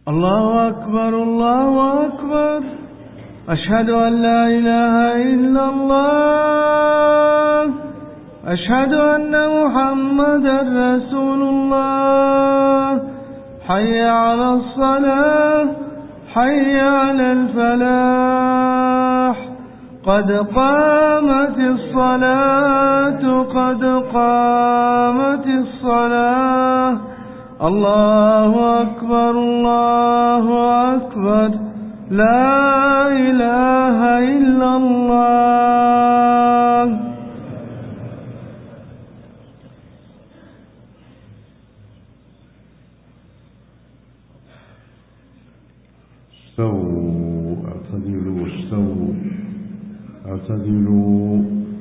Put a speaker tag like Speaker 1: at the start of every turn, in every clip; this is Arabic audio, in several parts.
Speaker 1: الله أكبر الله أكبر. أشهد أن لا إله إلا الله. أشهد أن محمدا رسول الله. حي على الصلاة، حي على الفلاح. قد قامت الصلاة، قد قامت الصلاة. الله أكبر الله أكبر. لا إله إلا الله.
Speaker 2: استووا، اعتدلوا، استووا، اعتدلوا.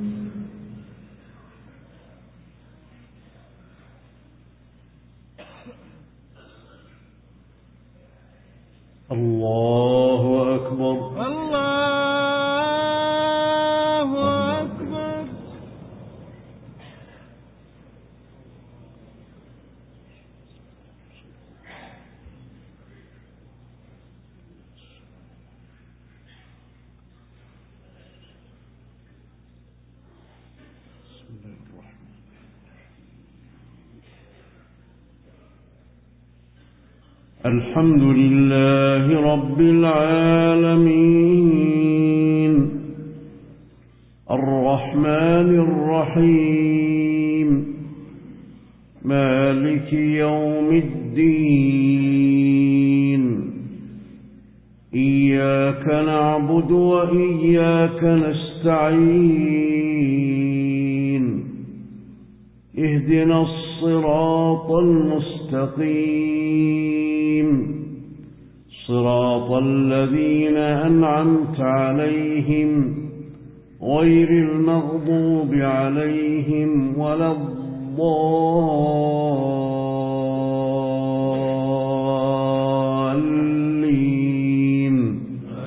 Speaker 2: الله أكبر
Speaker 1: الله أكبر.
Speaker 2: الحمد لله رب العالمين الرحمن الرحيم مالك يوم الدين. إياك نعبد وإياك نستعين. اهدنا الصراط المستقيم، صراط الذين أنعمت عليهم غير المغضوب عليهم ولا الضالين.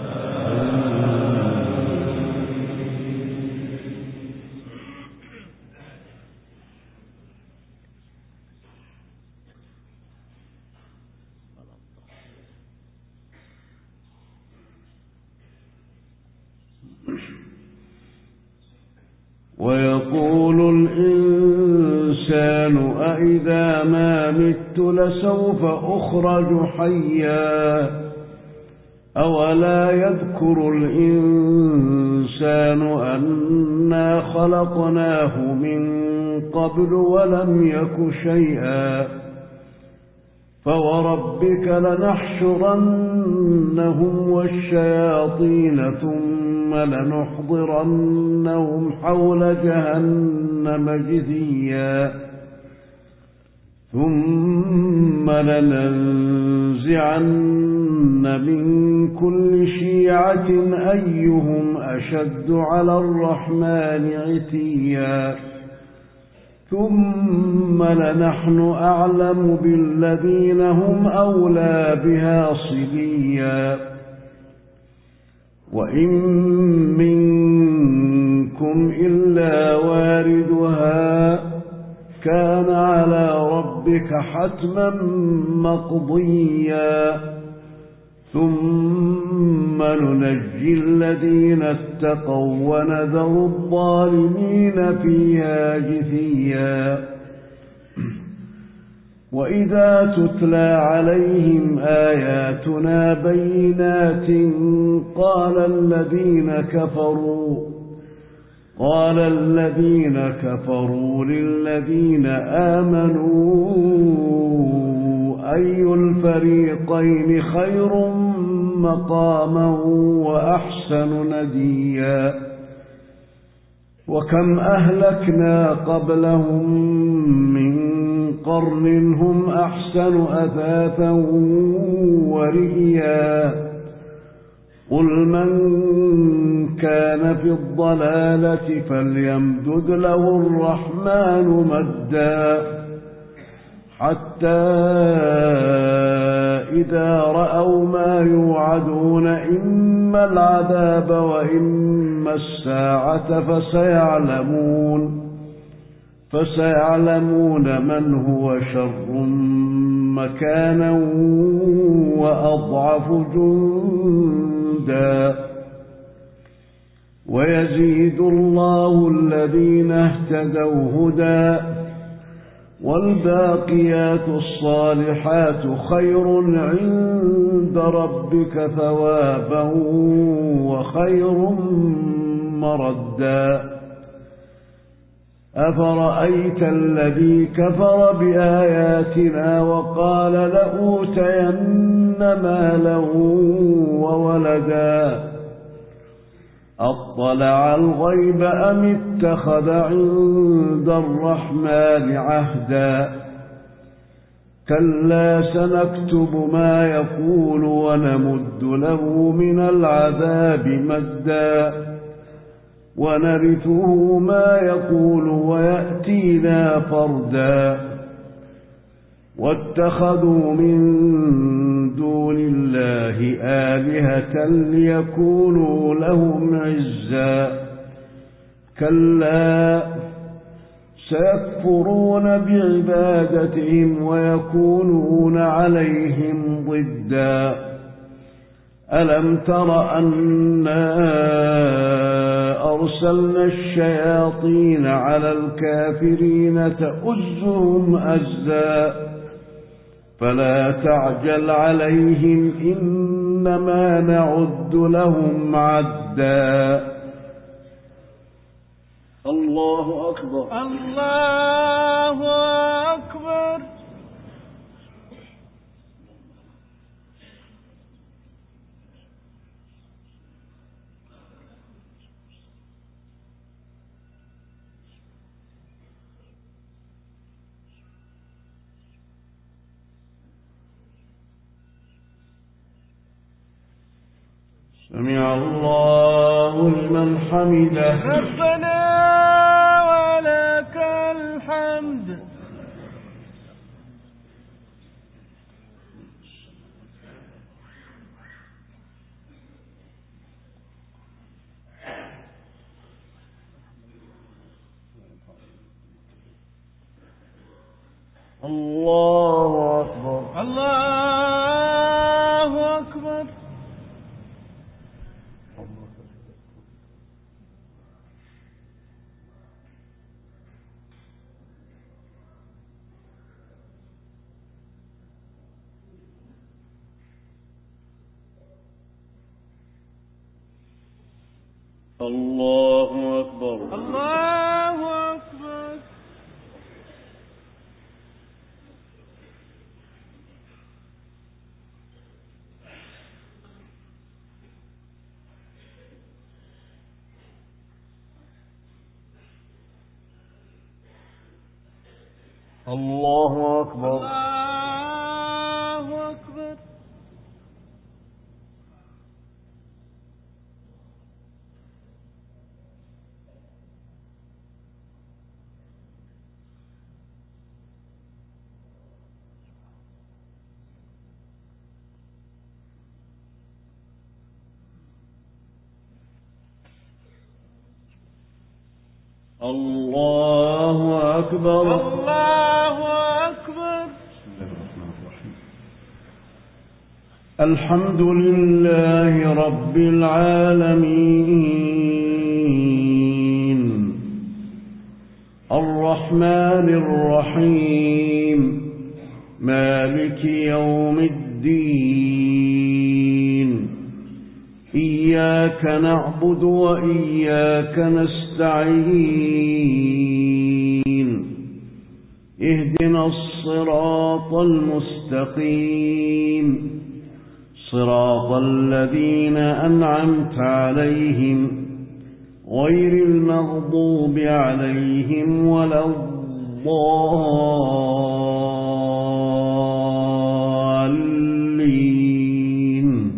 Speaker 2: ويقول الإنسان أإذا ما مت لسوف أخرج حيا. أولا يذكر الإنسان أنا خلقناه من قبل ولم يك شيئا. فوربك لنحشرنهم والشياطين ثم لنحضرنهم حول جهنم جثيا. ثم لننزعن من كل شيعة أيهم أشد على الرحمن عتيا. ثم لنحن أعلم بالذين هم أولى بها صليا. وإن منكم إلا واردها كان على ربك حتما مقضيا. ثم ننجي الذين اتقوا ونذر الظالمين فيها جثيا. وإذا تتلى عليهم آياتنا بينات قال الذين كفروا للذين آمنوا أي الفريقين خير مقاما وأحسن نديا. وكم أهلكنا قبلهم من قرن هم أحسن أثاثا ورئيا. قل من كان في الضلالة فليمدد له الرحمن مدا حتى إذا رأوا ما يوعدون إما العذاب وإما الساعة فسيعلمون من هو شر مكانا وأضعف جندا ويزيد الله الذين اهتدوا هدى والباقيات الصالحات خير عند ربك ثوابا وخير مردا أفرأيت الذي كفر بآياتنا وقال لأوتين مالا وولدا أطلع الغيب أم اتخذ عند الرحمن عهدا كلا سنكتب ما يقول ونمد له من العذاب مدا ونرثه ما يقول ويأتينا فردا واتخذوا من دون الله آلهة ليكونوا لهم عزا كلا سيكفرون بعبادتهم ويكونون عليهم ضدا ألم تر أنا أرسلنا الشياطين على الكافرين تؤزهم أزا فلا تعجل عليهم إنما نعد لهم عدا الله أكبر
Speaker 1: الله أكبر
Speaker 2: سمع الله لمن حمده
Speaker 1: ربنا ولك الحمد
Speaker 2: الله أكبر
Speaker 1: الله أكبر
Speaker 2: الله أكبر
Speaker 1: الله أكبر
Speaker 2: الله أكبر
Speaker 1: الله أكبر
Speaker 2: الله أكبر
Speaker 1: الله أكبر
Speaker 2: الحمد لله رب العالمين الرحمن الرحيم مالك يوم الدين إياك نعبد وإياك نستعين اهدنا الصراط المستقيم صراط الذين أنعمت عليهم غير المغضوب عليهم ولا الضالين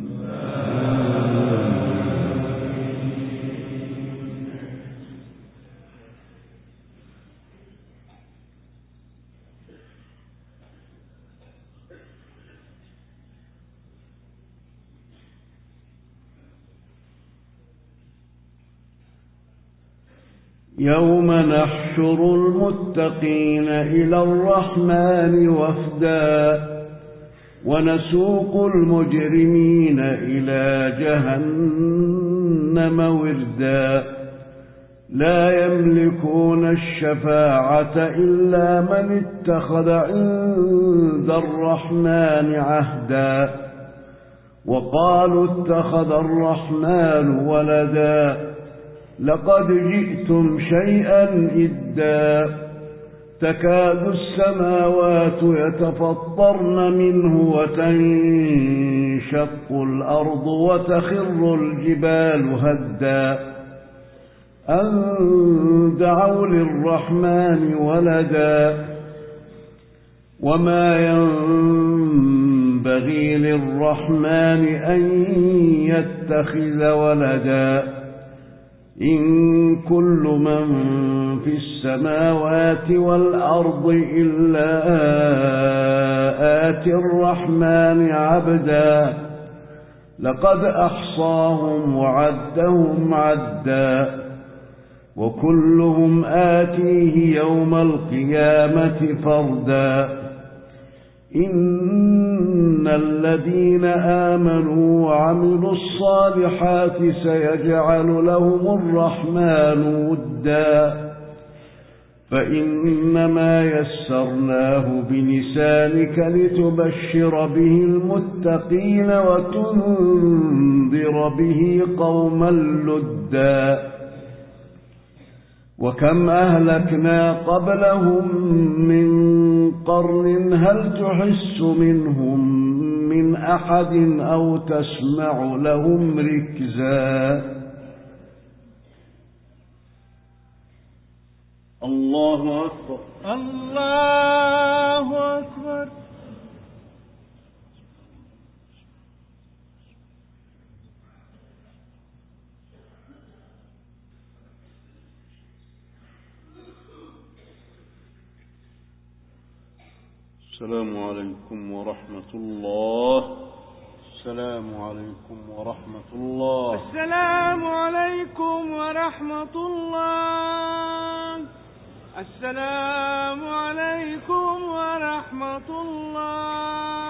Speaker 2: يوم نحشر المتقين إلى الرحمن وفدا ونسوق المجرمين إلى جهنم وردا لا يملكون الشفاعة إلا من اتخذ عند الرحمن عهدا وقالوا اتخذ الرحمن ولدا لقد جئتم شيئا إدا تكاد السماوات يتفطرن منه وتنشق الأرض وتخر الجبال هدا أن دعوا للرحمن ولدا وما ينبغي للرحمن أن يتخذ ولدا إن كل من في السماوات والأرض إلا آتي الرحمن عبدا لقد أحصاهم وعدهم عدا وكلهم آتيه يوم القيامة فردا إن الذين آمنوا وعملوا الصالحات سيجعل لهم الرحمن ودا فإنما يسرناه بلسانك لتبشر به المتقين وتنذر به قوما لدا وكم أهلكنا قبلهم من قرن هل تحس منهم من أحد أو تسمع لهم ركزا الله أكبر
Speaker 1: الله أكبر.
Speaker 2: السلام عليكم ورحمة الله. السلام عليكم ورحمة الله.
Speaker 1: السلام عليكم ورحمة الله. السلام عليكم ورحمة الله.